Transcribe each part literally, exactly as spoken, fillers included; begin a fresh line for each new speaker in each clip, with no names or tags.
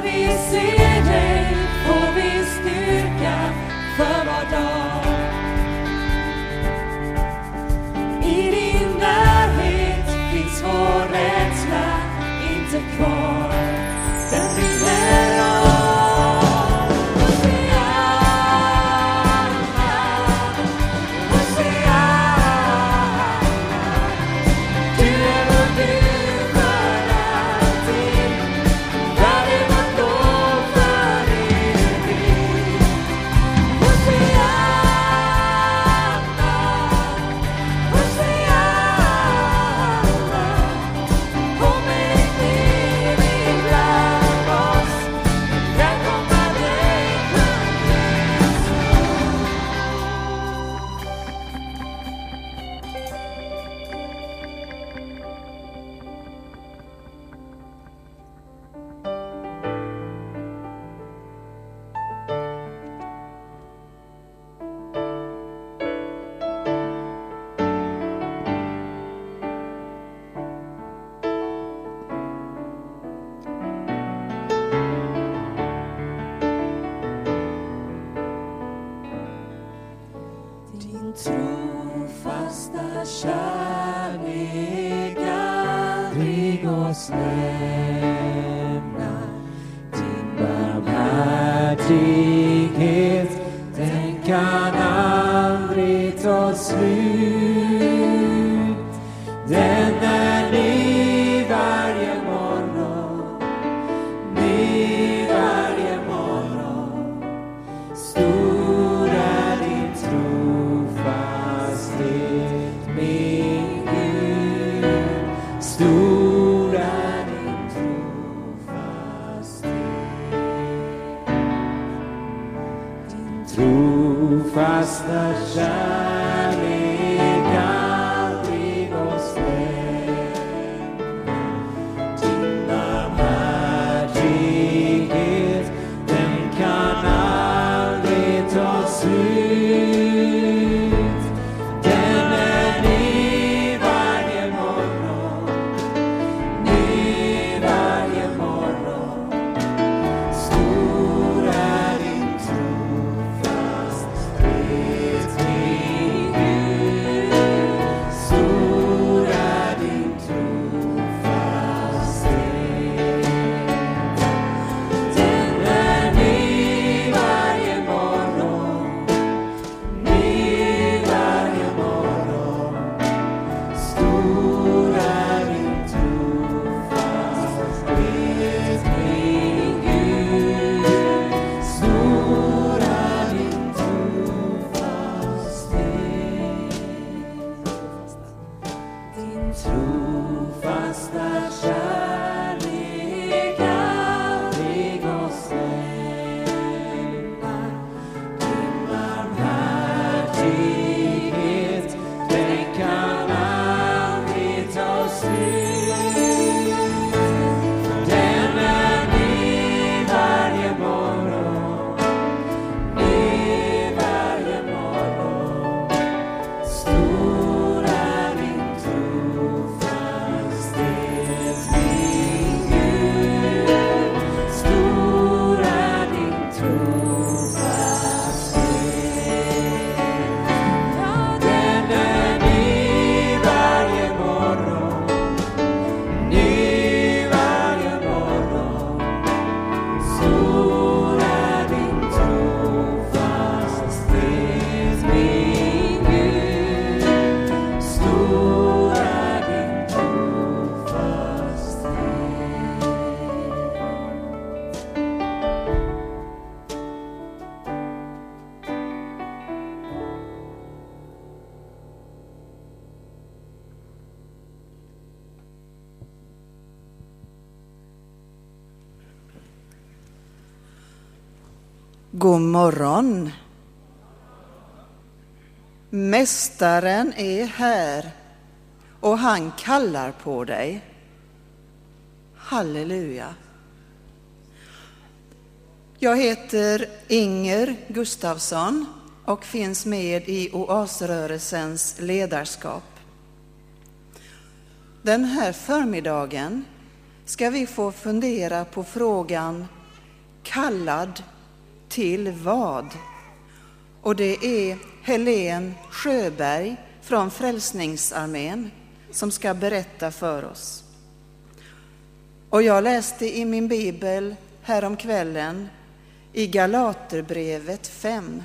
trofasta kärlek aldrig oss lämna. Din barmhärtighet, den kan aldrig ta slut. Den är ny varje morgon, ny varje morgon. Stor är din trofasthet, min Gud. Stor är din trofasthet. Din trofasta kärlek aldrig oss lämna. Din barmhärtighet, den kan aldrig ta slut. Den är ny varje morgon, ny varje morgon. Stor är din trofasthet, min Gud. Stor är din trofasthet. Den är ny varje morgon, ny varje morgon. Stor är din trofasthet, min Gud. Stor är din trofasthet. Din trofasta kärlek aldrig oss lämna. Din barmhärtighet, den kan aldrig ta slut. Den är ny varje morgon, ny varje morgon. Stor är din trofasthet, min Gud. Stor är din trofasthet. Ja, den är ny varje morgon, ny varje morgon. Stor är din trofasthet, min Gud. Stor är din trofasthet.
God morgon. Mästaren är här och han kallar på dig. Halleluja. Jag heter Inger Gustafsson och finns med i Oasrörelsens ledarskap. Den här förmiddagen ska vi få fundera på frågan: kallad till vad? Och det är Helen Sjöberg från Frälsningsarmén som ska berätta för oss. Och jag läste i min bibel häromkvällen i Galaterbrevet fem.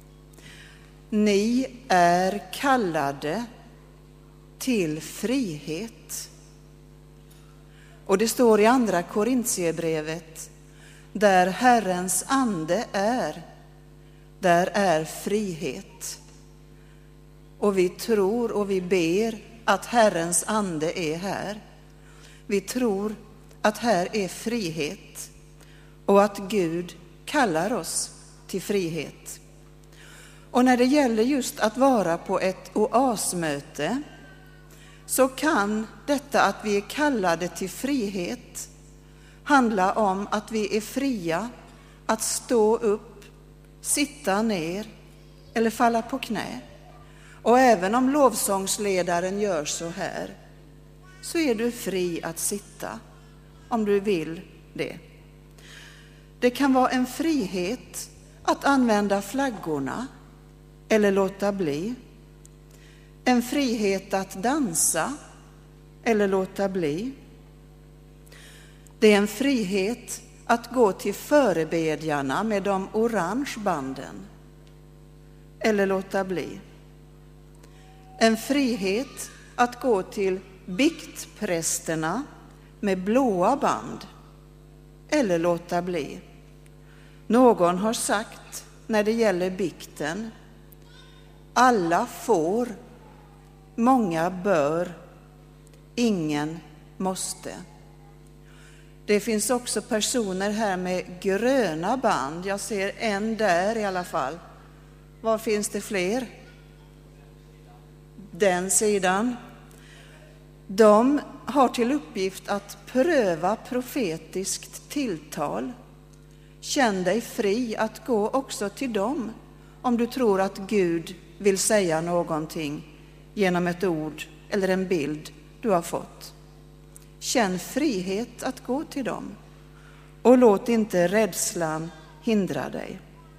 Ni är kallade till frihet. Och det står i andra Korintierbrevet, där Herrens ande är, där är frihet. Och vi tror och vi ber att Herrens ande är här. Vi tror att här är frihet och att Gud kallar oss till frihet. Och när det gäller just att vara på ett oasmöte, så kan detta att vi är kallade till frihet handla om att vi är fria att stå upp, sitta ner eller falla på knä. Och även om lovsångsledaren gör så här, så är du fri att sitta om du vill det. Det kan vara en frihet att använda flaggorna eller låta bli. En frihet att dansa eller låta bli. Det är en frihet att gå till förebedjarna med de orange banden eller låta bli. En frihet att gå till biktprästerna med blåa band eller låta bli. Någon har sagt när det gäller bikten, alla får, många bör, ingen måste. Det finns också personer här med gröna band. Jag ser en där i alla fall. Var finns det fler? Den sidan. De har till uppgift att pröva profetiskt tilltal. Känn dig fri att gå också till dem om du tror att Gud vill säga någonting genom ett ord eller en bild du har fått. Känn frihet att gå till dem och låt inte rädslan hindra dig.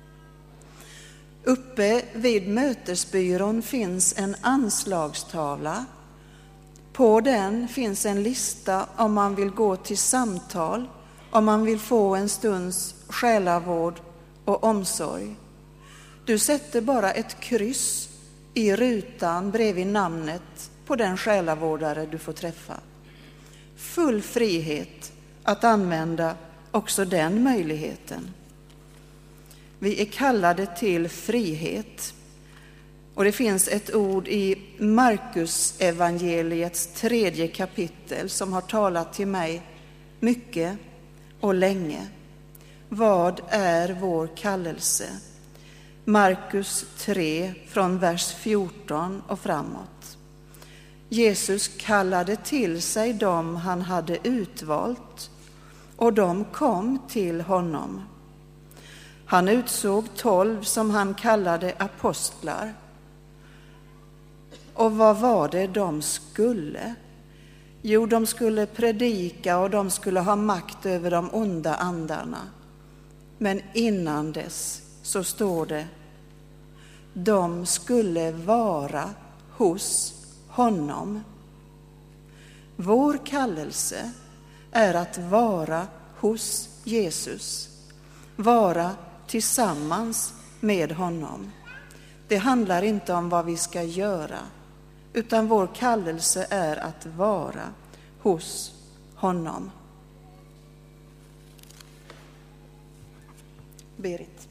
Uppe vid mötesbyrån finns en anslagstavla. På den finns en lista om man vill gå till samtal, om man vill få en stunds själavård och omsorg. Du sätter bara ett kryss i rutan bredvid namnet på den själavårdare du får träffa. Full frihet att använda också den möjligheten. Vi är kallade till frihet. Och det finns ett ord i Markus evangeliets tredje kapitel som har talat till mig mycket och länge. Vad är vår kallelse? Markus tre från vers fjorton och framåt. Jesus kallade till sig dem han hade utvalt och de kom till honom. Han utsåg tolv som han kallade apostlar. Och vad var det de skulle? Jo, de skulle predika och de skulle ha makt över de onda andarna. Men innan dess så står det, de skulle vara hos honom. Vår kallelse är att vara hos Jesus, vara tillsammans med honom. Det handlar inte om vad vi ska göra, utan vår kallelse är att vara hos honom. Berit.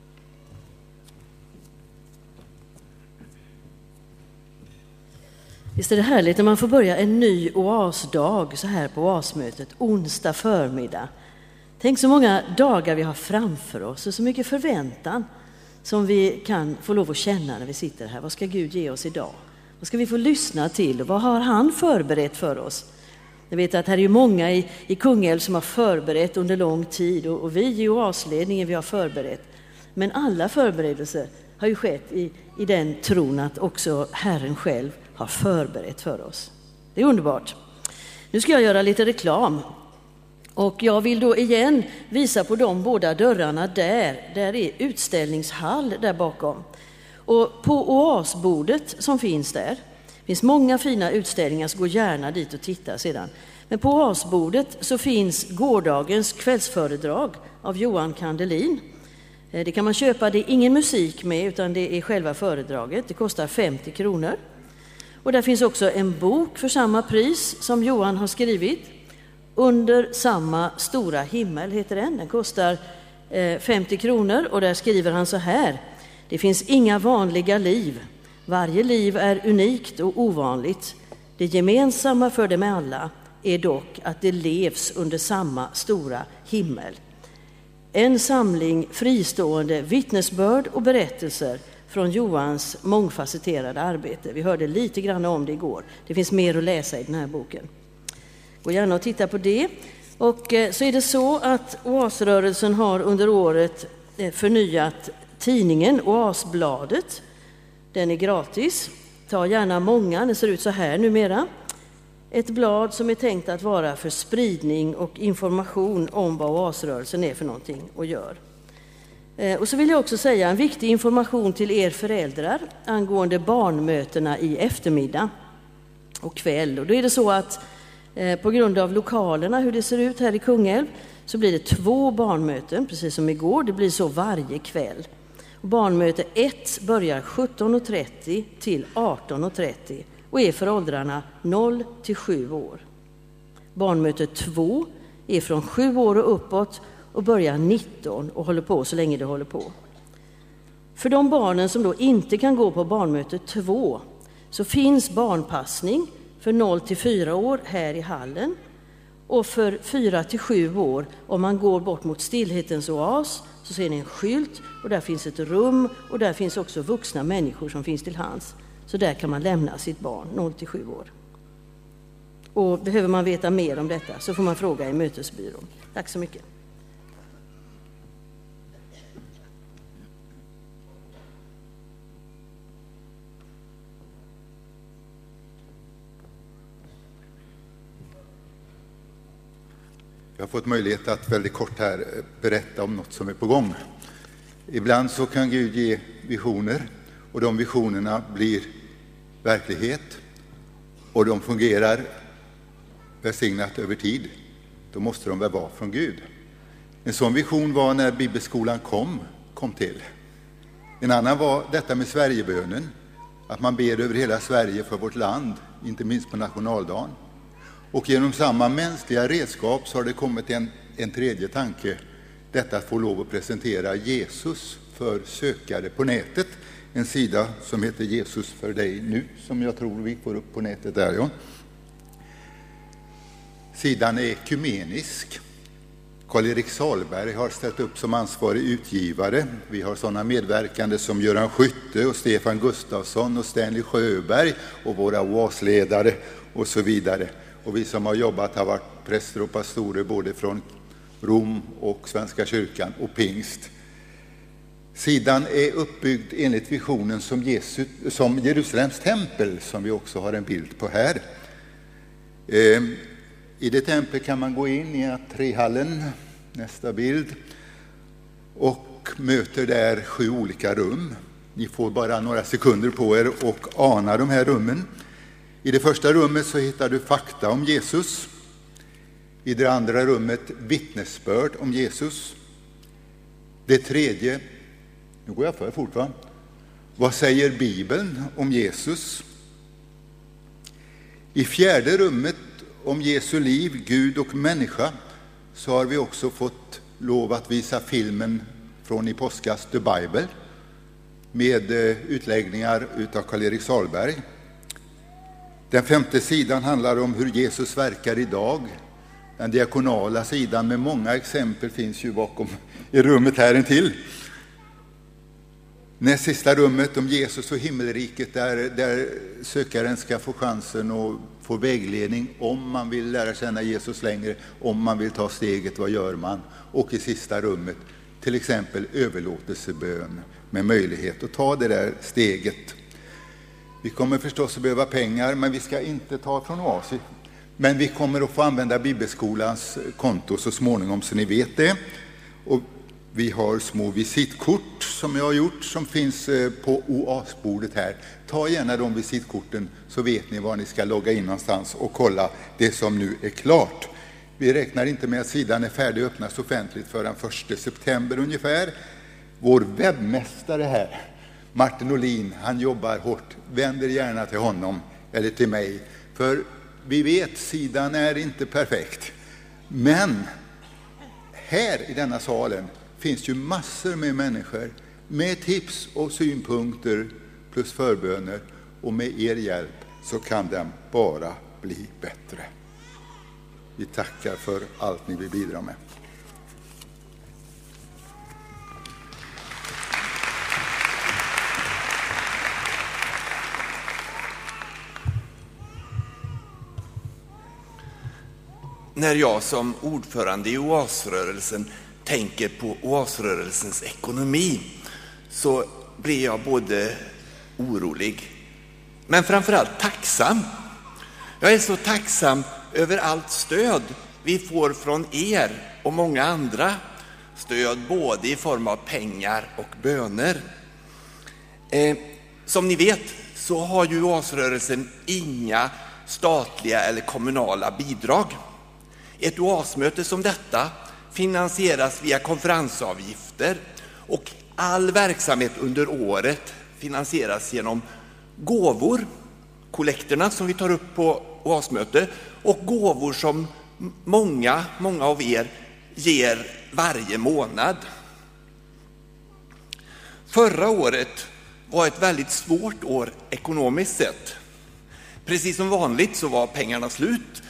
Visst är det härligt när man får börja en ny oasdag så här på oasmötet, onsdag förmiddag. Tänk så många dagar vi har framför oss och så mycket förväntan som vi kan få lov att känna när vi sitter här. Vad ska Gud ge oss idag? Vad ska vi få lyssna till och vad har han förberett för oss? Jag vet att här är ju många i, i Kungälv som har förberett under lång tid och, och vi i oasledningen vi har förberett. Men alla förberedelser har ju skett i, i den tron att också Herren själv har förberett för oss. Det är underbart. Nu ska jag göra lite reklam. Och jag vill då igen visa på de båda dörrarna där. Där är utställningshall där bakom. Och på oasbordet som finns där, finns många fina utställningar, så gå gärna dit och titta sedan. Men på oasbordet så finns gårdagens kvällsföredrag av Johan Kandelin. Det kan man köpa, det är ingen musik med utan det är själva föredraget. Det kostar femtio kronor. Och där finns också en bok för samma pris som Johan har skrivit. Under samma stora himmel heter den. Den kostar femtio kronor och där skriver han så här. Det finns inga vanliga liv. Varje liv är unikt och ovanligt. Det gemensamma för dem alla är dock att det levs under samma stora himmel. En samling fristående vittnesbörd och berättelser från Johans mångfacetterade arbete. Vi hörde lite grann om det igår. Det finns mer att läsa i den här boken. Gå gärna och titta på det. Och så är det så att Oasrörelsen har under året förnyat tidningen Oasbladet. Den är gratis. Ta gärna många, den ser ut så här numera. Ett blad som är tänkt att vara för spridning och information om vad Oasrörelsen är för någonting och gör. Och så vill jag också säga en viktig information till er föräldrar angående barnmötena i eftermiddag och kväll. Och då är det så att på grund av lokalerna, hur det ser ut här i Kungälv, så blir det två barnmöten, precis som igår. Det blir så varje kväll. Barnmöte ett börjar sjutton och trettio till arton och trettio och är för åldrarna noll till sju år. Barnmöte två är från sju år och uppåt och börjar nitton och håller på så länge det håller på. För de barnen som då inte kan gå på barnmöte två så finns barnpassning för noll till fyra år här i hallen och för fyra till sju år om man går bort mot Stillhetens oas så ser ni en skylt och där finns ett rum och där finns också vuxna människor som finns till hands. Så där kan man lämna sitt barn noll till sju år. Och behöver man veta mer om detta så får man fråga i mötesbyrån. Tack så mycket.
Jag har fått möjlighet att väldigt kort här berätta om något som är på gång. Ibland så kan Gud ge visioner och de visionerna blir verklighet och de fungerar välsignat över tid. Då måste de väl vara från Gud. En sån vision var när bibelskolan kom, kom till. En annan var detta med Sverigebönen, att man ber över hela Sverige för vårt land, inte minst på nationaldagen. Och genom samma mänskliga redskap så har det kommit en, en tredje tanke. Detta att få lov att presentera Jesus för sökare på nätet. En sida som heter Jesus för dig nu, som jag tror vi får upp på nätet där. Ja. Sidan är ekumenisk. Karl-Erik Salberg har ställt upp som ansvarig utgivare. Vi har sådana medverkande som Göran Skytte och Stefan Gustafsson och Stanley Sjöberg och våra oasledare och så vidare. Och vi som har jobbat har varit präster och pastorer både från Rom och Svenska kyrkan och pingst. Sidan är uppbyggd enligt visionen som, Jesus, som Jerusalems tempel, som vi också har en bild på här. Eh, I det templet kan man gå in i entréhallen, nästa bild, och möter där sju olika rum. Ni får bara några sekunder på er och ana de här rummen. I det första rummet så hittar du fakta om Jesus. I det andra rummet vittnesbörd om Jesus. Det tredje, nu går jag för fort va? Vad säger Bibeln om Jesus? I fjärde rummet om Jesu liv, Gud och människa så har vi också fått lov att visa filmen från i påskas The Bible med utläggningar utav Karl-Erik Salberg. Den femte sidan handlar om hur Jesus verkar idag. Den diakonala sidan med många exempel finns ju bakom i rummet här intill. Näst sista rummet om Jesus och himmelriket där, där sökaren ska få chansen att få vägledning om man vill lära känna Jesus längre, om man vill ta steget, vad gör man? Och i sista rummet till exempel överlåtelsebön med möjlighet att ta det där steget. Vi kommer förstås att behöva pengar, men vi ska inte ta från oas. Men vi kommer att få använda Bibelskolans konto så småningom, så ni vet det. Och vi har små visitkort som jag har gjort som finns på oasbordet här. Ta gärna de visitkorten så vet ni var ni ska logga in någonstans och kolla det som nu är klart. Vi räknar inte med att sidan är färdig att öppnas offentligt förrän första september ungefär. Vår webbmästare här, Martin Olin, han jobbar hårt. Vänder gärna till honom eller till mig. För vi vet, sidan är inte perfekt. Men här i denna salen finns ju massor med människor med tips och synpunkter plus förböner. Och med er hjälp så kan den bara bli bättre. Vi tackar för allt ni vill bidra med.
När jag som ordförande i oasrörelsen tänker på oasrörelsens ekonomi så blir jag både orolig men framförallt tacksam. Jag är så tacksam över allt stöd vi får från er och många andra. Stöd både i form av pengar och böner. Eh, som ni vet så har ju oasrörelsen inga statliga eller kommunala bidrag. Ett oasmöte som detta finansieras via konferensavgifter och all verksamhet under året finansieras genom gåvor, kollekterna som vi tar upp på oasmöte och gåvor som många, många av er ger varje månad. Förra året var ett väldigt svårt år ekonomiskt sett. Precis som vanligt så var pengarna slut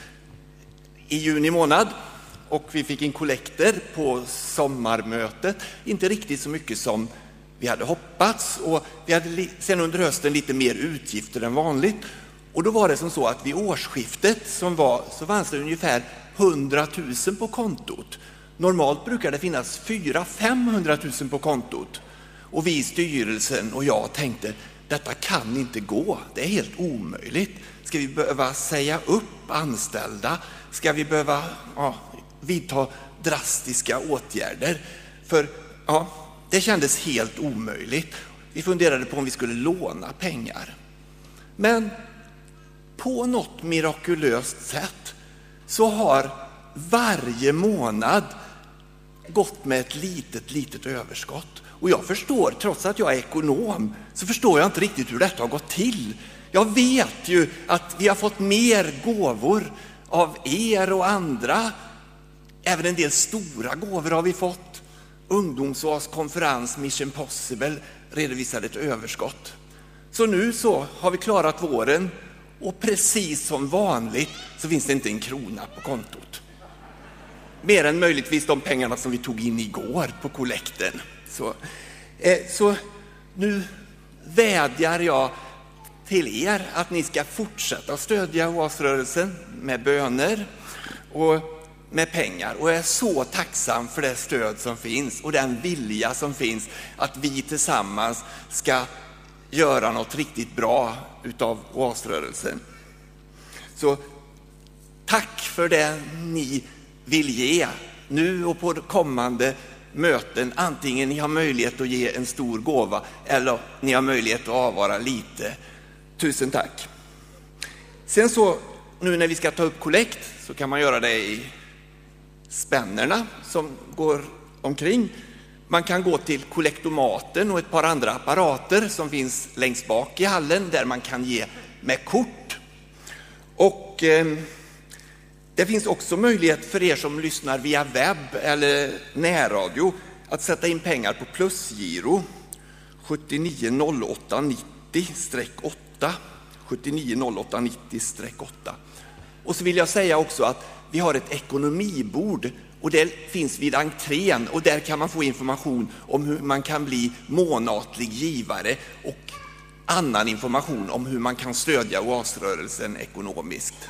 i juni månad och vi fick in kollekter på sommarmötet. Inte riktigt så mycket som vi hade hoppats och vi hade sen under hösten lite mer utgifter än vanligt. Och då var det som så att vid årsskiftet som var så fanns det ungefär hundratusen på kontot. Normalt brukar det finnas fyra till femhundratusen på kontot. Och vi i styrelsen och jag tänkte, detta kan inte gå. Det är helt omöjligt. Ska vi behöva säga upp anställda? Ska vi behöva ja, vidta drastiska åtgärder? För ja, det kändes helt omöjligt. Vi funderade på om vi skulle låna pengar. Men på något mirakulöst sätt så har varje månad gått med ett litet, litet överskott. Och jag förstår, trots att jag är ekonom, så förstår jag inte riktigt hur detta har gått till. Jag vet ju att vi har fått mer gåvor av er och andra. Även en del stora gåvor har vi fått. Ungdomsås konferens Mission Possible redovisade ett överskott. Så nu så har vi klarat våren och precis som vanligt så finns det inte en krona på kontot. Mer än möjligtvis de pengarna som vi tog in igår på kollekten. Så, eh, så nu vädjar jag till er att ni ska fortsätta stödja oasrörelsen med böner och med pengar. Och jag är så tacksam för det stöd som finns och den vilja som finns att vi tillsammans ska göra något riktigt bra utav oasrörelsen. Så tack för det ni vill ge nu och på kommande möten. Antingen ni har möjlighet att ge en stor gåva eller ni har möjlighet att avvara lite. Tusen tack. Sen så nu när vi ska ta upp kollekt så kan man göra det i spännerna som går omkring. Man kan gå till kollektomaten och ett par andra apparater som finns längst bak i hallen där man kan ge med kort. Och eh, det finns också möjlighet för er som lyssnar via webb eller närradio att sätta in pengar på plusgiro sju nio noll åtta nittio åtta sju nio noll åtta nittio åtta. Och så vill jag säga också att vi har ett ekonomibord och det finns vid entrén och där kan man få information om hur man kan bli månatlig givare och annan information om hur man kan stödja oasrörelsen ekonomiskt.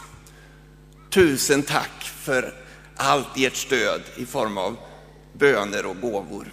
Tusen tack för allt ert stöd i form av böner och gåvor.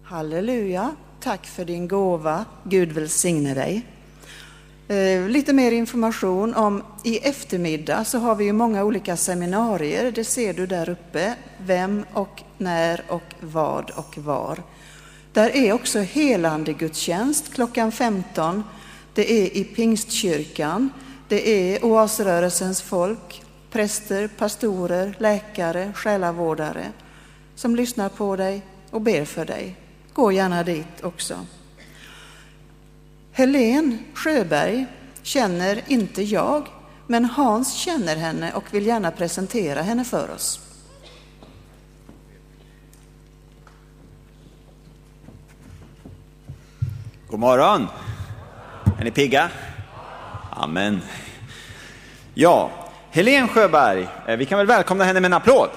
Halleluja, tack för din gåva. Gud välsigne dig. Eh, lite mer information om i eftermiddag så har vi ju många olika seminarier. Det ser du där uppe. Vem och när och vad och var. Där är också helande gudstjänst klockan femton. Det är i Pingstkyrkan. Det är oasrörelsens folk, präster, pastorer, läkare, själavårdare som lyssnar på dig och ber för dig. Gå gärna dit också. Helen Sjöberg känner inte jag, men Hans känner henne och vill gärna presentera henne för oss.
God morgon! Är ni pigga? Amen. Ja, Helen Sjöberg, vi kan väl välkomna henne med en applåd.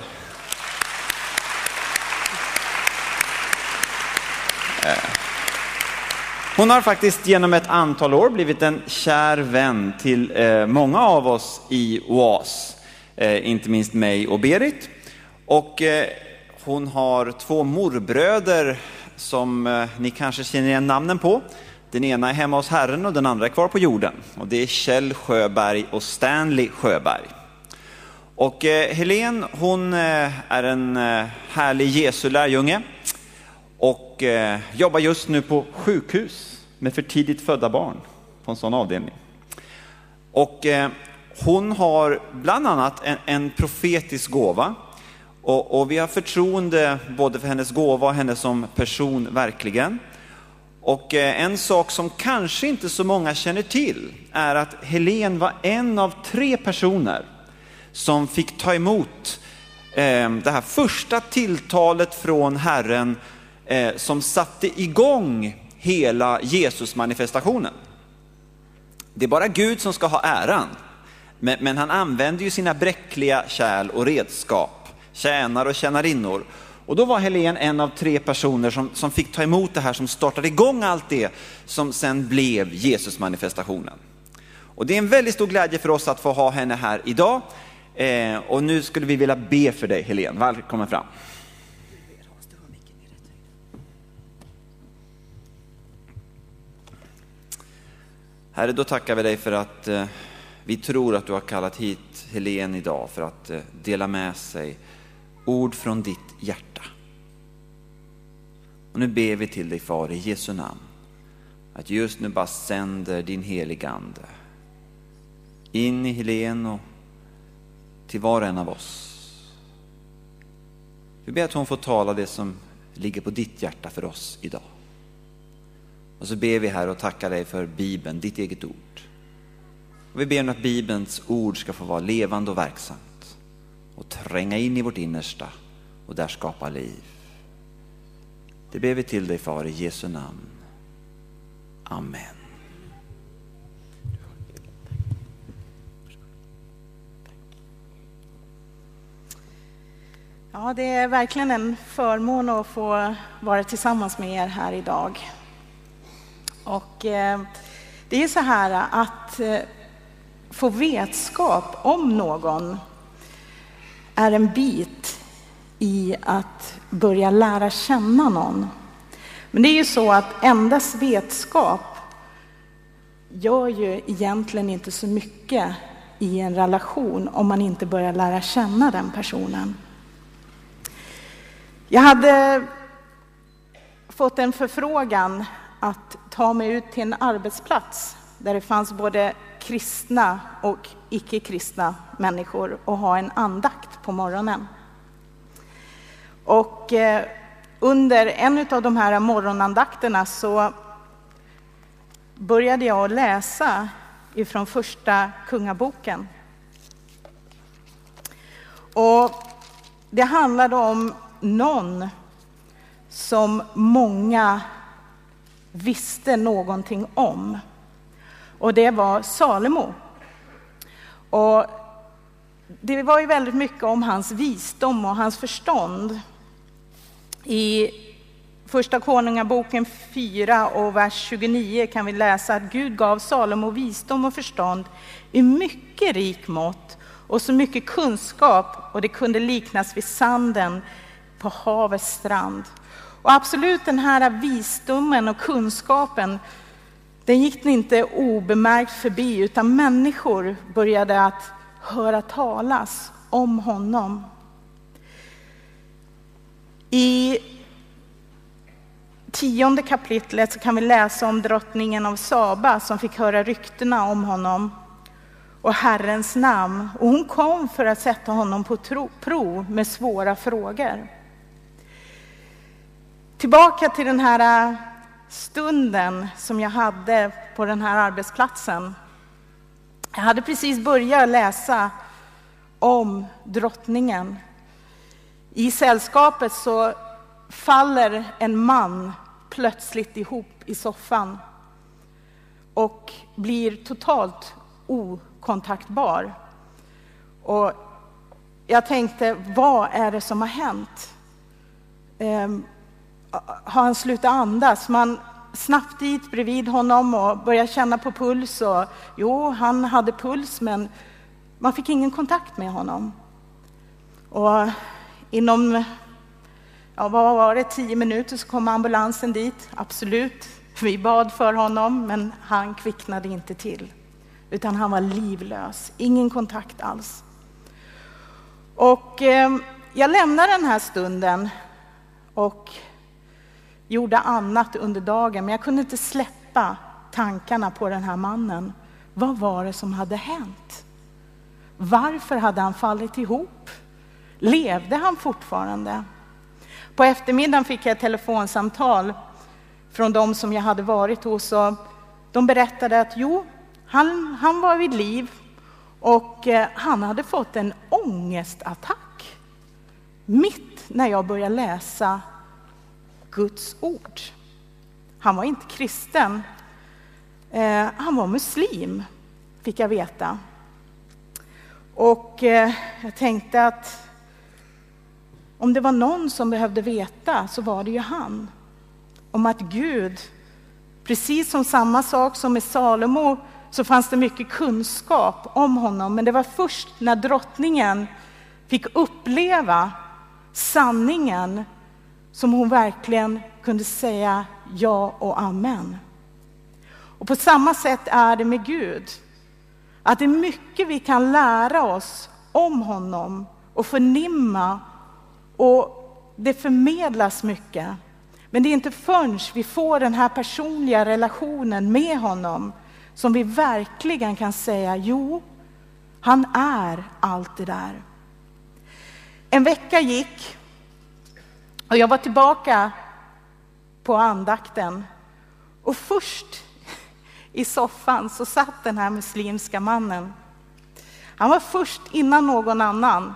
Hon har faktiskt genom ett antal år blivit en kär vän till eh, många av oss i Oas. Eh, inte minst mig och Berit. Och eh, hon har två morbröder som eh, ni kanske känner igen namnen på. Den ena är hemma hos Herren och den andra är kvar på jorden. Och det är Kjell Sjöberg och Stanley Sjöberg. Och eh, Helen, hon eh, är en eh, härlig Jesu lärjunge. Och eh, jobbar just nu på sjukhus med för tidigt födda barn på en sån avdelning. Och eh, hon har bland annat en, en profetisk gåva. Och, och vi har förtroende både för hennes gåva och henne som person verkligen. Och eh, en sak som kanske inte så många känner till är att Helen var en av tre personer som fick ta emot eh, det här första tilltalet från Herren Eh, som satte igång hela Jesus-manifestationen. Det är bara Gud som ska ha äran. Men, men han använder ju sina bräckliga kärl och redskap, tjänare och tjänarinnor. Och då var Helen en av tre personer som, som fick ta emot det här, som startade igång allt det som sen blev Jesus-manifestationen. Och det är en väldigt stor glädje för oss att få ha henne här idag. Eh, och nu skulle vi vilja be för dig, Helen. Välkommen fram. Herre, då tackar vi dig för att eh, vi tror att du har kallat hit Helen idag för att eh, dela med sig ord från ditt hjärta. Och nu ber vi till dig, Far, i Jesu namn, att just nu bara sänder din heliga ande in i Helen och till var och en av oss. Vi ber att hon får tala det som ligger på ditt hjärta för oss idag. Och så ber vi här och tackar dig för Bibeln, ditt eget ord. Och vi ber om att Bibelns ord ska få vara levande och verksamt och tränga in i vårt innersta och där skapa liv. Det ber vi till dig, Far, i Jesu namn. Amen.
Ja, det är verkligen en förmån att få vara tillsammans med er här idag. Och eh, det är så här att eh, få vetskap om någon är en bit i att börja lära känna någon. Men det är ju så att endast vetskap gör ju egentligen inte så mycket i en relation om man inte börjar lära känna den personen. Jag hade fått en förfrågan att ta mig ut till en arbetsplats där det fanns både kristna och icke-kristna människor och ha en andakt på morgonen. Och eh, under en av de här morgonandakterna så började jag läsa ifrån första kungaboken. Och det handlade om någon som många visste någonting om. Och det var Salomo. Och det var ju väldigt mycket om hans visdom och hans förstånd. I första konungaboken fyra och vers tjugonio kan vi läsa att Gud gav Salomo visdom och förstånd i mycket rik mått och så mycket kunskap, och det kunde liknas vid sanden på havets strand. Och absolut, den här visdomen och kunskapen, den gick inte obemärkt förbi, utan människor började att höra talas om honom. I tionde kapitlet så kan vi läsa om drottningen av Saba som fick höra ryktena om honom och Herrens namn. Och hon kom för att sätta honom på prov med svåra frågor. Tillbaka till den här stunden som jag hade på den här arbetsplatsen. Jag hade precis börjat läsa om drottningen. I sällskapet så faller en man plötsligt ihop i soffan och blir totalt okontaktbar. Och jag tänkte, vad är det som har hänt? Um, har han slutat andas? Man snabbt dit bredvid honom och började känna på puls. Och, jo, han hade puls, men man fick ingen kontakt med honom. Och inom, ja, vad var det, tio minuter så kom ambulansen dit. Absolut, vi bad för honom, men han kvicknade inte till. Utan han var livlös, ingen kontakt alls. Och eh, jag lämnade den här stunden och gjorde annat under dagen. Men jag kunde inte släppa tankarna på den här mannen. Vad var det som hade hänt? Varför hade han fallit ihop? Levde han fortfarande? På eftermiddagen fick jag ett telefonsamtal från de som jag hade varit hos. Och de berättade att jo, han, han var vid liv och eh, han hade fått en ångestattack. Mitt när jag började läsa Guds ord. Han var inte kristen. Eh, han var muslim, fick jag veta. Och eh, jag tänkte att om det var någon som behövde veta så var det ju han. Om att Gud, precis som samma sak som med Salomo, så fanns det mycket kunskap om honom. Men det var först när drottningen fick uppleva sanningen som hon verkligen kunde säga ja och amen. Och på samma sätt är det med Gud. Att det är mycket vi kan lära oss om honom och förnimma, och det förmedlas mycket. Men det är inte förrän vi får den här personliga relationen med honom som vi verkligen kan säga, jo, han är allt det där. En vecka gick och jag var tillbaka på andakten. Och först i soffan så satt den här muslimska mannen. Han var först innan någon annan.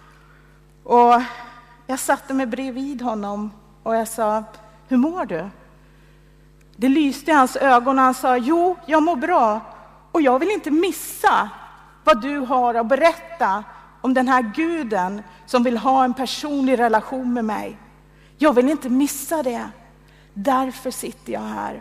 Och jag satte mig bredvid honom och jag sa, hur mår du? Det lyste i hans ögon och han sa, jo, jag mår bra. Och jag vill inte missa vad du har att berätta om den här guden som vill ha en personlig relation med mig. Jag vill inte missa det. Därför sitter jag här.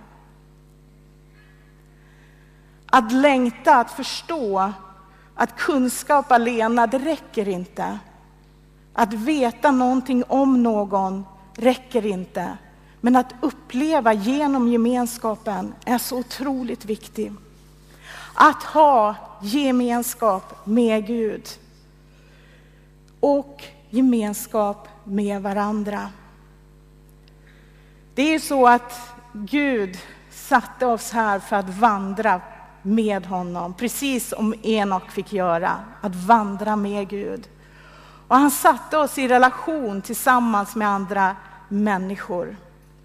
Att längta, att förstå, att kunskap alena, det räcker inte. Att veta någonting om någon räcker inte. Men att uppleva genom gemenskapen är så otroligt viktigt. Att ha gemenskap med Gud. Och gemenskap med varandra. Det är så att Gud satte oss här för att vandra med honom. Precis som Enok fick göra. Att vandra med Gud. Och han satte oss i relation tillsammans med andra människor.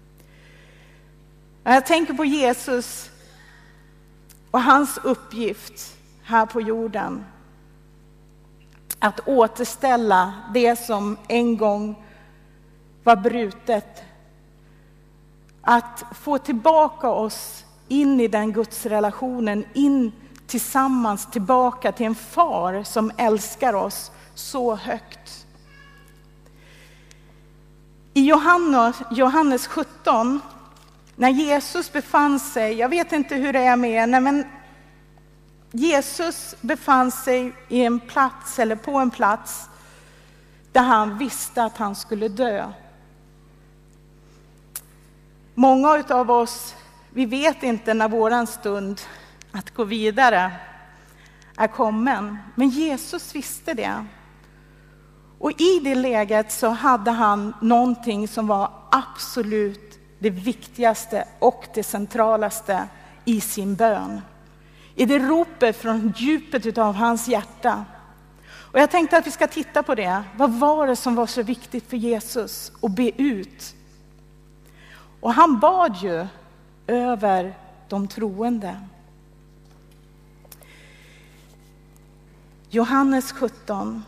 Jag tänker på Jesus och hans uppgift här på jorden. Att återställa det som en gång var brutet. Att få tillbaka oss in i den Guds relationen, in tillsammans tillbaka till en far som älskar oss så högt. I Johannes, Johannes sjutton, när Jesus befann sig, jag vet inte hur det är med er, men Jesus befann sig i en plats eller på en plats där han visste att han skulle dö. Många av oss, vi vet inte när våran stund att gå vidare är kommen. Men Jesus visste det. Och i det läget så hade han någonting som var absolut det viktigaste och det centralaste i sin bön. I det ropet från djupet av hans hjärta. Och jag tänkte att vi ska titta på det. Vad var det som var så viktigt för Jesus att be ut? Och han bad ju över de troende. Johannes sjutton.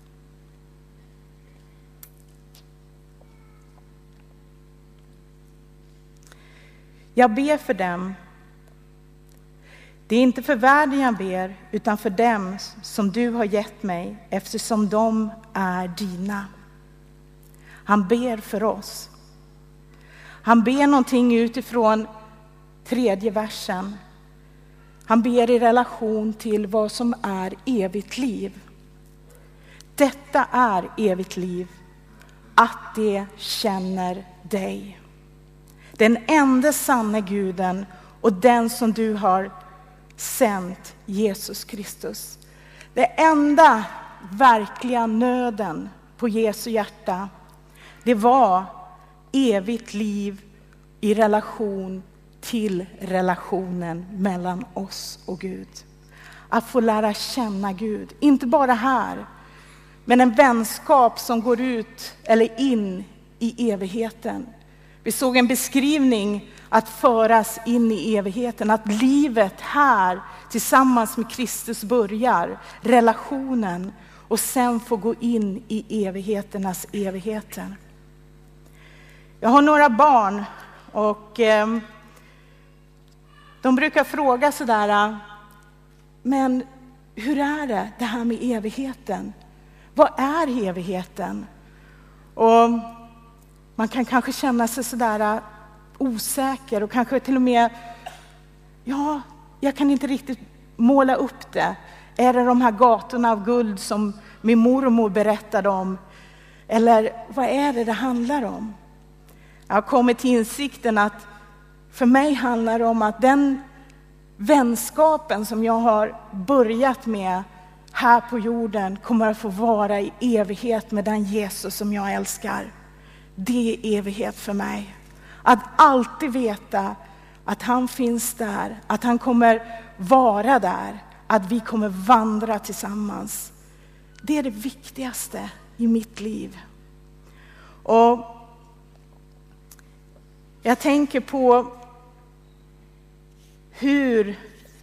Jag ber för dem. Det är inte för världen jag ber, utan för dem som du har gett mig, eftersom de är dina. Han ber för oss. Han ber någonting utifrån tredje versen. Han ber i relation till vad som är evigt liv. Detta är evigt liv, att det känner dig. Den enda sanna Guden och den som du har sänt, Jesus Kristus. Det enda verkliga nöden på Jesu hjärta, det var evigt liv i relation till relationen mellan oss och Gud. Att få lära känna Gud, inte bara här, men en vänskap som går ut eller in i evigheten. Vi såg en beskrivning att föras in i evigheten, att livet här tillsammans med Kristus börjar, relationen, och sen får gå in i evigheternas evigheter. Jag har några barn och eh, de brukar fråga sådär, men hur är det det här med evigheten? Vad är evigheten? Och man kan kanske känna sig sådär osäker och kanske till och med, ja, jag kan inte riktigt måla upp det. Är det de här gatorna av guld som min mormor berättade om? Eller vad är det det handlar om? Jag har kommit till insikten att för mig handlar det om att den vänskapen som jag har börjat med här på jorden kommer att få vara i evighet med den Jesus som jag älskar. Det är evighet för mig. Att alltid veta att han finns där, att han kommer vara där, att vi kommer vandra tillsammans. Det är det viktigaste i mitt liv. Och jag tänker på hur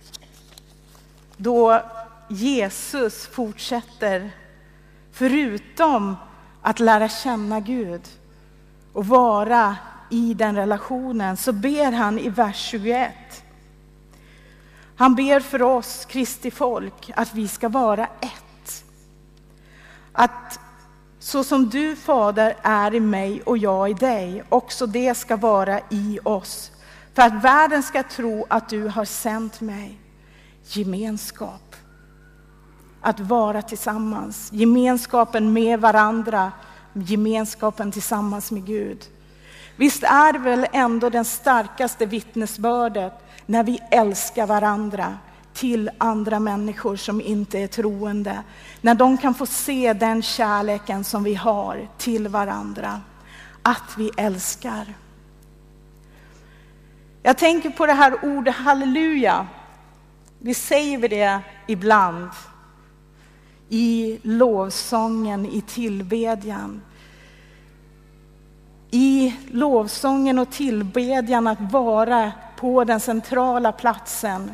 då Jesus fortsätter, förutom att lära känna Gud och vara i den relationen, så ber han i vers tjugoett. Han ber för oss, Kristi folk, att vi ska vara ett. Att så som du, Fader, är i mig och jag i dig, också det ska vara i oss. För att världen ska tro att du har sänt mig. Gemenskap. Att vara tillsammans. Gemenskapen med varandra. Gemenskapen tillsammans med Gud. Visst är det väl ändå den starkaste vittnesbördet när vi älskar varandra till andra människor som inte är troende. När de kan få se den kärleken som vi har till varandra. Att vi älskar. Jag tänker på det här ordet halleluja. Vi säger vi det ibland i lovsången, i tillbedjan. I lovsången och tillbedjan att vara på den centrala platsen.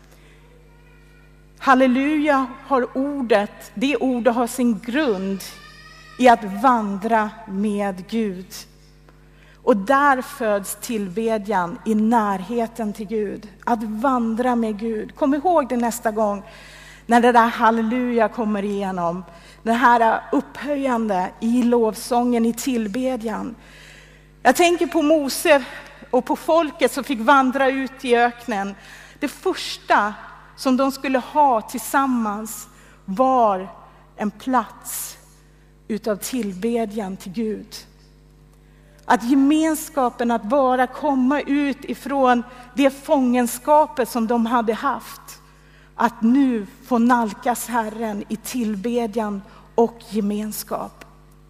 Halleluja har ordet, det ordet har sin grund i att vandra med Gud. Och där föds tillbedjan i närheten till Gud. Att vandra med Gud. Kom ihåg det nästa gång när det där halleluja kommer igenom. Det här upphöjande i lovsången, i tillbedjan. Jag tänker på Mose och på folket som fick vandra ut i öknen. Det första som de skulle ha tillsammans var en plats utav tillbedjan till Gud. Att gemenskapen, att bara komma ut ifrån det fångenskapet som de hade haft. Att nu få nalkas Herren i tillbedjan och gemenskap.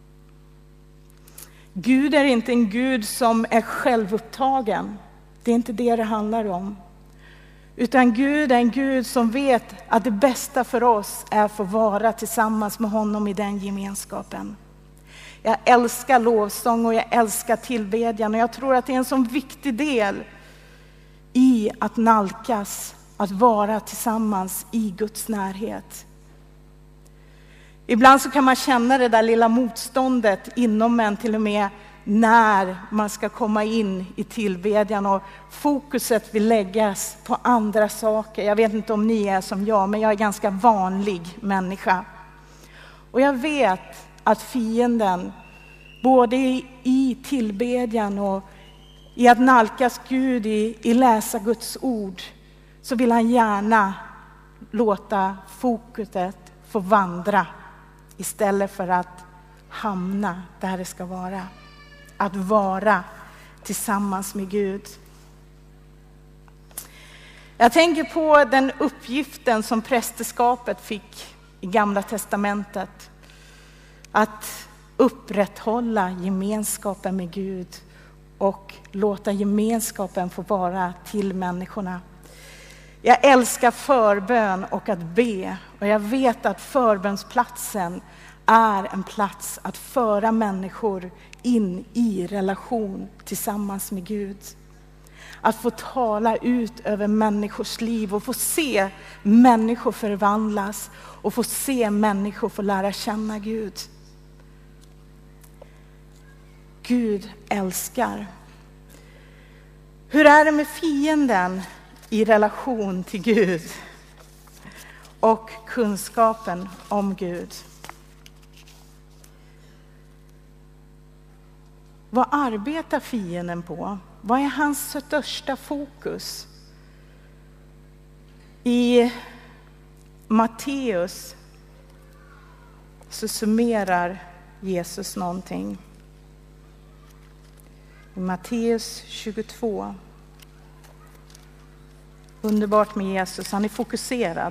Gud är inte en Gud som är självupptagen. Det är inte det det handlar om. Utan Gud är en Gud som vet att det bästa för oss är att få vara tillsammans med honom i den gemenskapen. Jag älskar lovsång och jag älskar tillbedjan. Och jag tror att det är en sån viktig del i att nalkas, att vara tillsammans i Guds närhet. Ibland så kan man känna det där lilla motståndet inom en, till och med när man ska komma in i tillbedjan och fokuset vill läggas på andra saker. Jag vet inte om ni är som jag, men jag är ganska vanlig människa. Och jag vet att fienden, både i, i tillbedjan och i att nalkas Gud, i, i läsa Guds ord, så vill han gärna låta fokuset få vandra istället för att hamna där det ska vara. Att vara tillsammans med Gud. Jag tänker på den uppgiften som prästerskapet fick i Gamla testamentet. Att upprätthålla gemenskapen med Gud och låta gemenskapen få vara till människorna. Jag älskar förbön och att be, och jag vet att förbönsplatsen är en plats att föra människor in i relation tillsammans med Gud. Att få tala ut över människors liv och få se människor förvandlas och få se människor få lära känna Gud. Gud älskar. Hur är det med fienden i relation till Gud och kunskapen om Gud? Vad arbetar fienden på? Vad är hans största fokus? I Matteus så summerar Jesus någonting. I Matteus tjugotvå. Underbart med Jesus, han är fokuserad.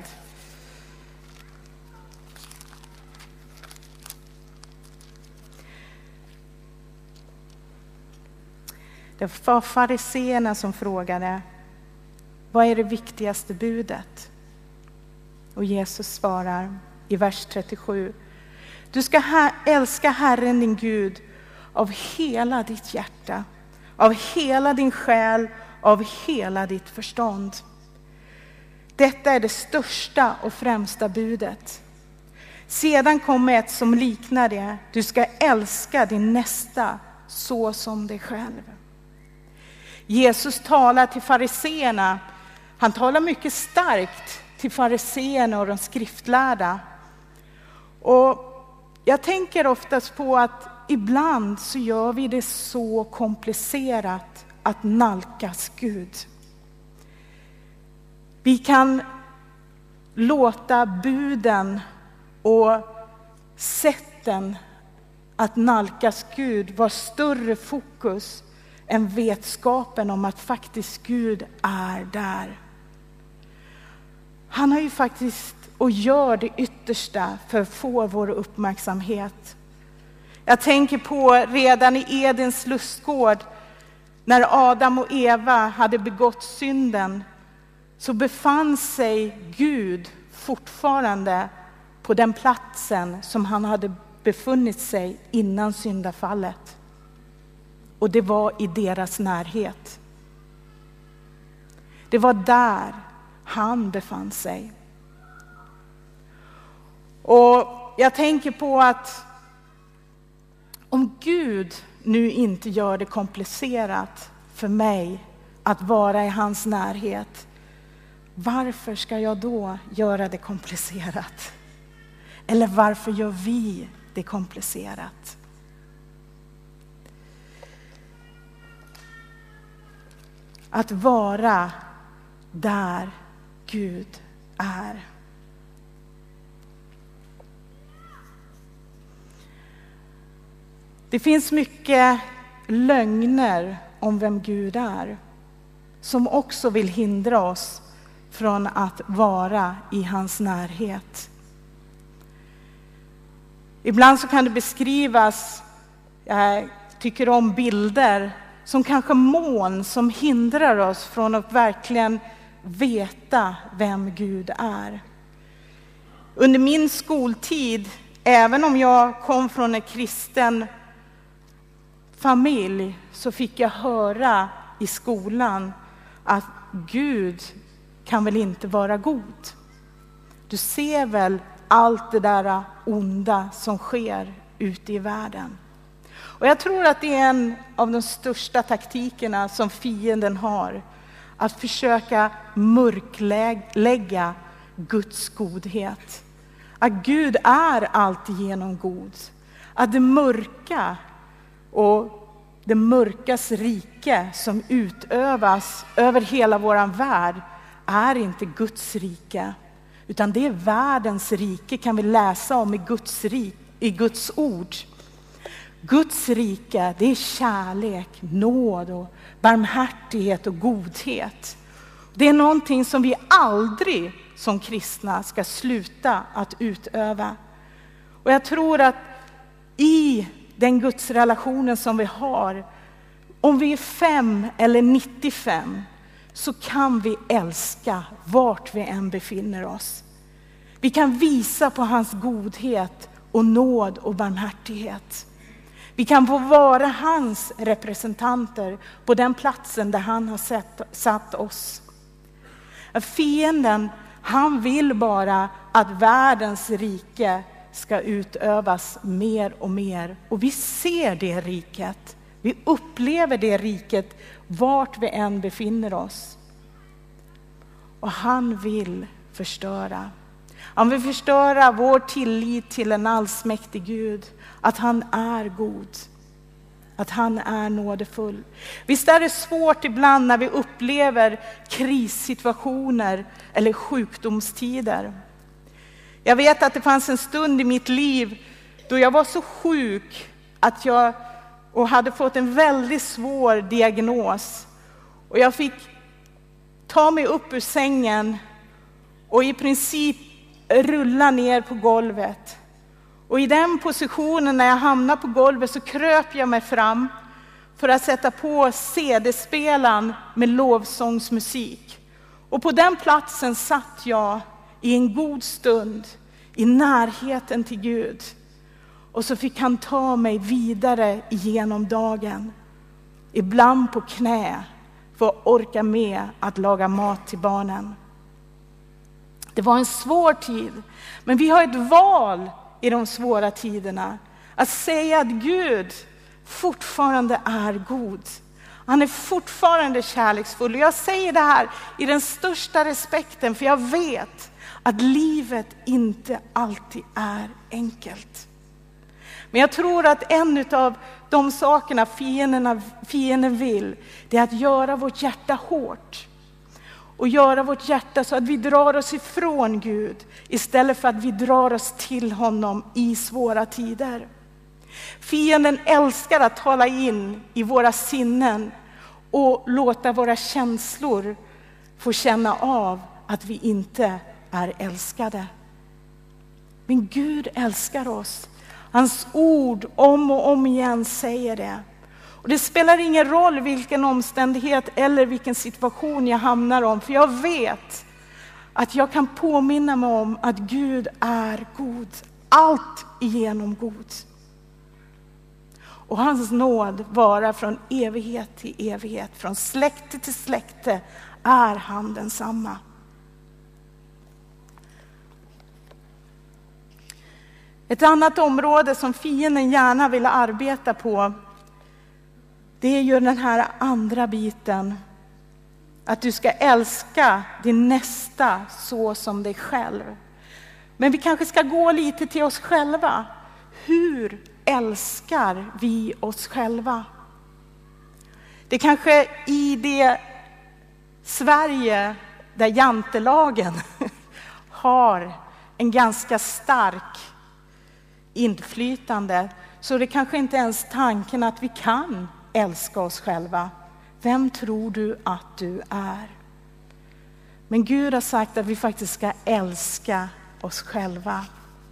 Det var fariseerna som frågade, vad är det viktigaste budet? Och Jesus svarar i vers trettiosju. Du ska älska Herren din Gud av hela ditt hjärta, av hela din själ, av hela ditt förstånd. Detta är det största och främsta budet. Sedan kommer ett som liknar det. Du ska älska din nästa så som dig själv. Jesus talar till fariseerna. Han talar mycket starkt till fariseerna och de skriftlärda. Och jag tänker oftast på att ibland så gör vi det så komplicerat att nalkas Gud. Vi kan låta buden och sätten att nalkas Gud vara större fokus än vetskapen om att faktiskt Gud är där. Han har ju faktiskt och gör det yttersta för att få vår uppmärksamhet. Jag tänker på redan i Edens lustgård, när Adam och Eva hade begått synden, så befann sig Gud fortfarande på den platsen som han hade befunnit sig innan syndafallet. Och det var i deras närhet. Det var där han befann sig. Och jag tänker på att om Gud nu inte gör det komplicerat för mig att vara i hans närhet, varför ska jag då göra det komplicerat? Eller varför gör vi det komplicerat? Att vara där Gud är. Det finns mycket lögner om vem Gud är som också vill hindra oss från att vara i hans närhet. Ibland så kan det beskrivas, jag tycker om bilder, som kanske moln som hindrar oss från att verkligen veta vem Gud är. Under min skoltid, även om jag kom från en kristen familj, så fick jag höra i skolan att Gud kan väl inte vara god. Du ser väl allt det där onda som sker ute i världen. Och jag tror att det är en av de största taktikerna som fienden har. Att försöka mörklägga Guds godhet. Att Gud är alltigenom god. Att det mörka och det mörkas rike som utövas över hela våran värld är inte Guds rike. Utan det är världens rike, kan vi läsa om i Guds, rik, i Guds ord. Guds rike, det är kärlek, nåd och barmhärtighet och godhet. Det är någonting som vi aldrig som kristna ska sluta att utöva. Och jag tror att i den Guds relationen som vi har, om vi är fem eller nittiofem, så kan vi älska vart vi än befinner oss. Vi kan visa på hans godhet och nåd och barmhärtighet. Vi kan få vara hans representanter på den platsen där han har sett, satt oss. Fienden, han vill bara att världens rike ska utövas mer och mer. Och vi ser det riket. Vi upplever det riket vart vi än befinner oss. Och han vill förstöra. Han vill förstöra vår tillit till en allsmäktig Gud. Att han är god. Att han är nådefull. Visst är det svårt ibland när vi upplever krissituationer eller sjukdomstider. Jag vet att det fanns en stund i mitt liv då jag var så sjuk att jag och hade fått en väldigt svår diagnos. Och jag fick ta mig upp ur sängen och i princip rulla ner på golvet. Och i den positionen när jag hamnade på golvet så kröp jag mig fram för att sätta på C D-spelaren med lovsångsmusik. Och på den platsen satt jag i en god stund i närheten till Gud. Och så fick han ta mig vidare genom dagen. Ibland på knä för att orka med att laga mat till barnen. Det var en svår tid. Men vi har ett val i de svåra tiderna. Att säga att Gud fortfarande är god. Han är fortfarande kärleksfull. Jag säger det här i den största respekten. För jag vet att livet inte alltid är enkelt. Men jag tror att en av de sakerna fienden, fienden vill, det är att göra vårt hjärta hårt. Och göra vårt hjärta så att vi drar oss ifrån Gud istället för att vi drar oss till honom i svåra tider. Fienden älskar att tala in i våra sinnen och låta våra känslor få känna av att vi inte är älskade. Men Gud älskar oss. Hans ord om och om igen säger det. Och det spelar ingen roll vilken omständighet eller vilken situation jag hamnar om. För jag vet att jag kan påminna mig om att Gud är god. Allt igenom god. Och hans nåd vara från evighet till evighet. Från släkte till släkte är han densamma. Ett annat område som fienden gärna vill arbeta på, det är ju den här andra biten. Att du ska älska din nästa så som dig själv. Men vi kanske ska gå lite till oss själva. Hur älskar vi oss själva? Det kanske i det Sverige där jantelagen har en ganska stark inflytande, så det kanske inte ens tanken att vi kan älska oss själva. Vem tror du att du är? Men Gud har sagt att vi faktiskt ska älska oss själva.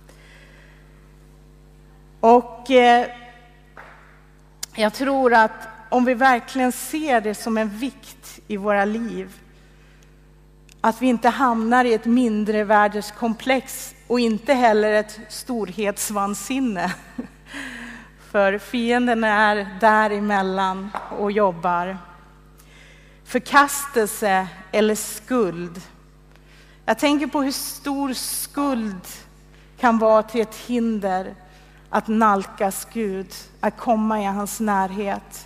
Och eh, jag tror att om vi verkligen ser det som en vikt i våra liv, att vi inte hamnar i ett mindrevärdeskomplex och inte heller ett storhetsvansinne. För fienden är däremellan och jobbar. Förkastelse eller skuld. Jag tänker på hur stor skuld kan vara till ett hinder att nalkas Gud, att komma i hans närhet.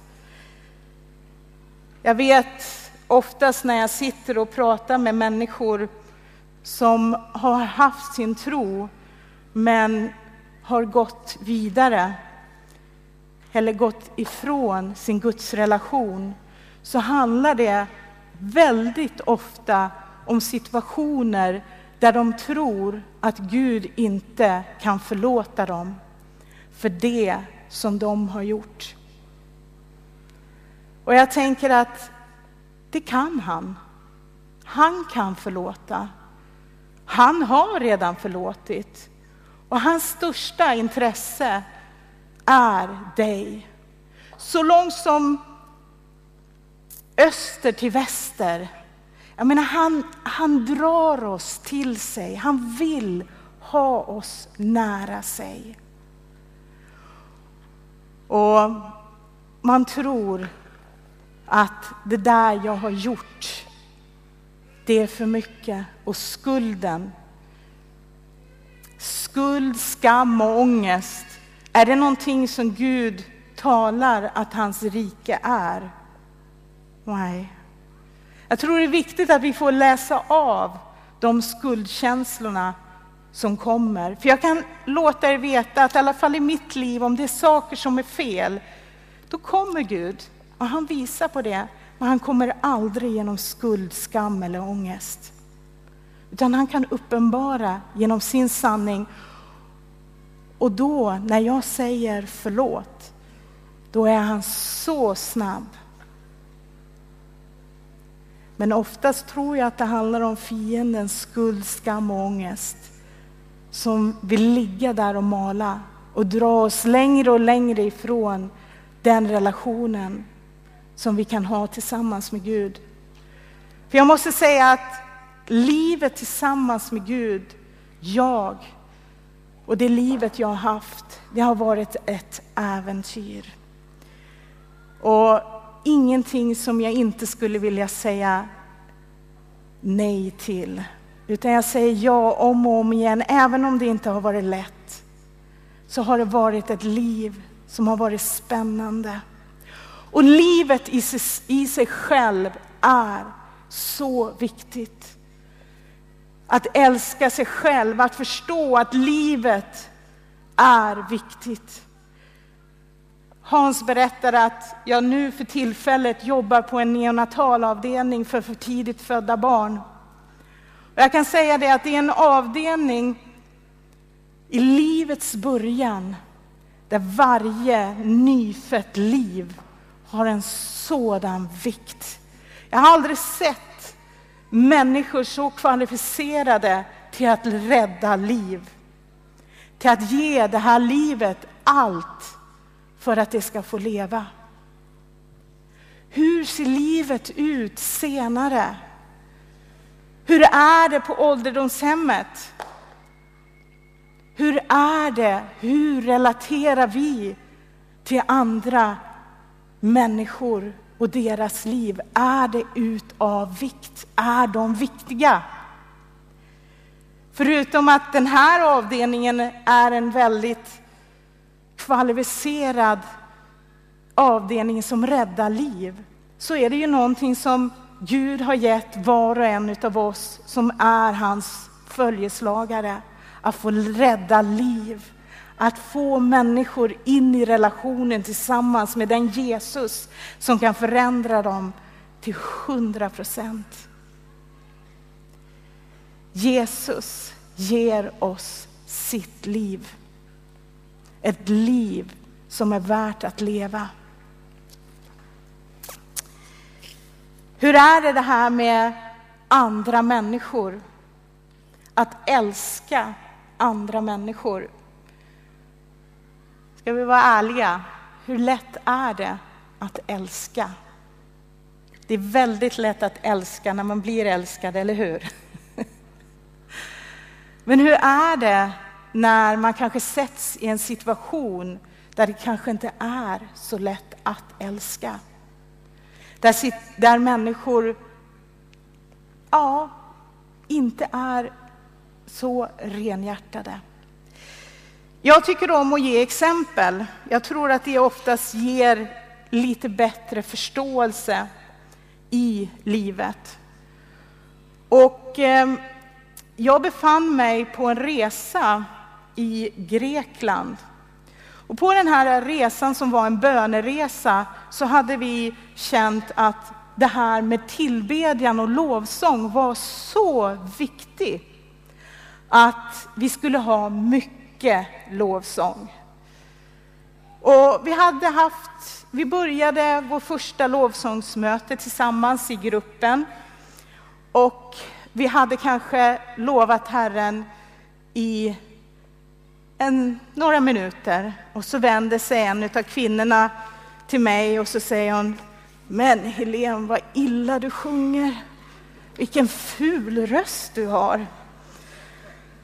Jag vet oftast när jag sitter och pratar med människor som har haft sin tro men har gått vidare eller gått ifrån sin gudsrelation, så handlar det väldigt ofta om situationer där de tror att Gud inte kan förlåta dem för det som de har gjort. Och jag tänker att det kan han. Han kan förlåta. Han har redan förlåtit. Och hans största intresse är dig. Så långt som öster till väster. Jag menar, han, han drar oss till sig. Han vill ha oss nära sig. Och man tror att det där jag har gjort, det är för mycket. Och skulden, skuld, skam och ångest, är det någonting som Gud talar att hans rike är? Nej. Jag tror det är viktigt att vi får läsa av de skuldkänslorna som kommer. För jag kan låta er veta att i alla fall i mitt liv, om det är saker som är fel, då kommer Gud och han visar på det. Men han kommer aldrig genom skuld, skam eller ångest. Utan han kan uppenbara genom sin sanning. Och då, när jag säger förlåt, då är han så snabb. Men oftast tror jag att det handlar om fiendens skuld, skam och ångest, som vill ligga där och mala och dra oss längre och längre ifrån den relationen som vi kan ha tillsammans med Gud. För jag måste säga att livet tillsammans med Gud, jag och det livet jag har haft, det har varit ett äventyr. Och ingenting som jag inte skulle vilja säga nej till. Utan jag säger ja om och om igen, även om det inte har varit lätt. Så har det varit ett liv som har varit spännande. Och livet i sig, i sig själv är så viktigt. Att älska sig själv, att förstå att livet är viktigt. Hans berättade att jag nu för tillfället jobbar på en neonatalavdelning för för tidigt födda barn. Och jag kan säga det att det är en avdelning i livets början där varje nyfött liv har en sådan vikt. Jag har aldrig sett människor så kvalificerade till att rädda liv. Till att ge det här livet allt för att det ska få leva. Hur ser livet ut senare? Hur är det på ålderdomshemmet? Hur är det? Hur relaterar vi till andra människor och deras liv? Är det utav vikt? Är de viktiga? Förutom att den här avdelningen är en väldigt kvalificerad avdelning som räddar liv, så är det ju någonting som Gud har gett var och en av oss som är hans följeslagare, att få rädda liv, att få människor in i relationen tillsammans med den Jesus som kan förändra dem till hundra procent. Jesus ger oss sitt liv. Ett liv som är värt att leva. Hur är det det här med andra människor? Att älska andra människor. Ska vi vara ärliga? Hur lätt är det att älska? Det är väldigt lätt att älska när man blir älskad, eller hur? Men hur är det när man kanske sätts i en situation där det kanske inte är så lätt att älska? Där, där människor ja, inte är så renhjärtade. Jag tycker om att ge exempel. Jag tror att det oftast ger lite bättre förståelse i livet. Och eh, jag befann mig på en resa i Grekland. Och på den här resan, som var en böneresa, så hade vi känt att det här med tillbedjan och lovsång var så viktigt. Att vi skulle ha mycket lovsång. Och vi hade haft, vi började vår första lovsångsmöte tillsammans i gruppen. Och vi hade kanske lovat Herren i en, några minuter. Och så vände sig en av kvinnorna till mig och så säger hon: men Helene, vad illa du sjunger. Vilken ful röst du har.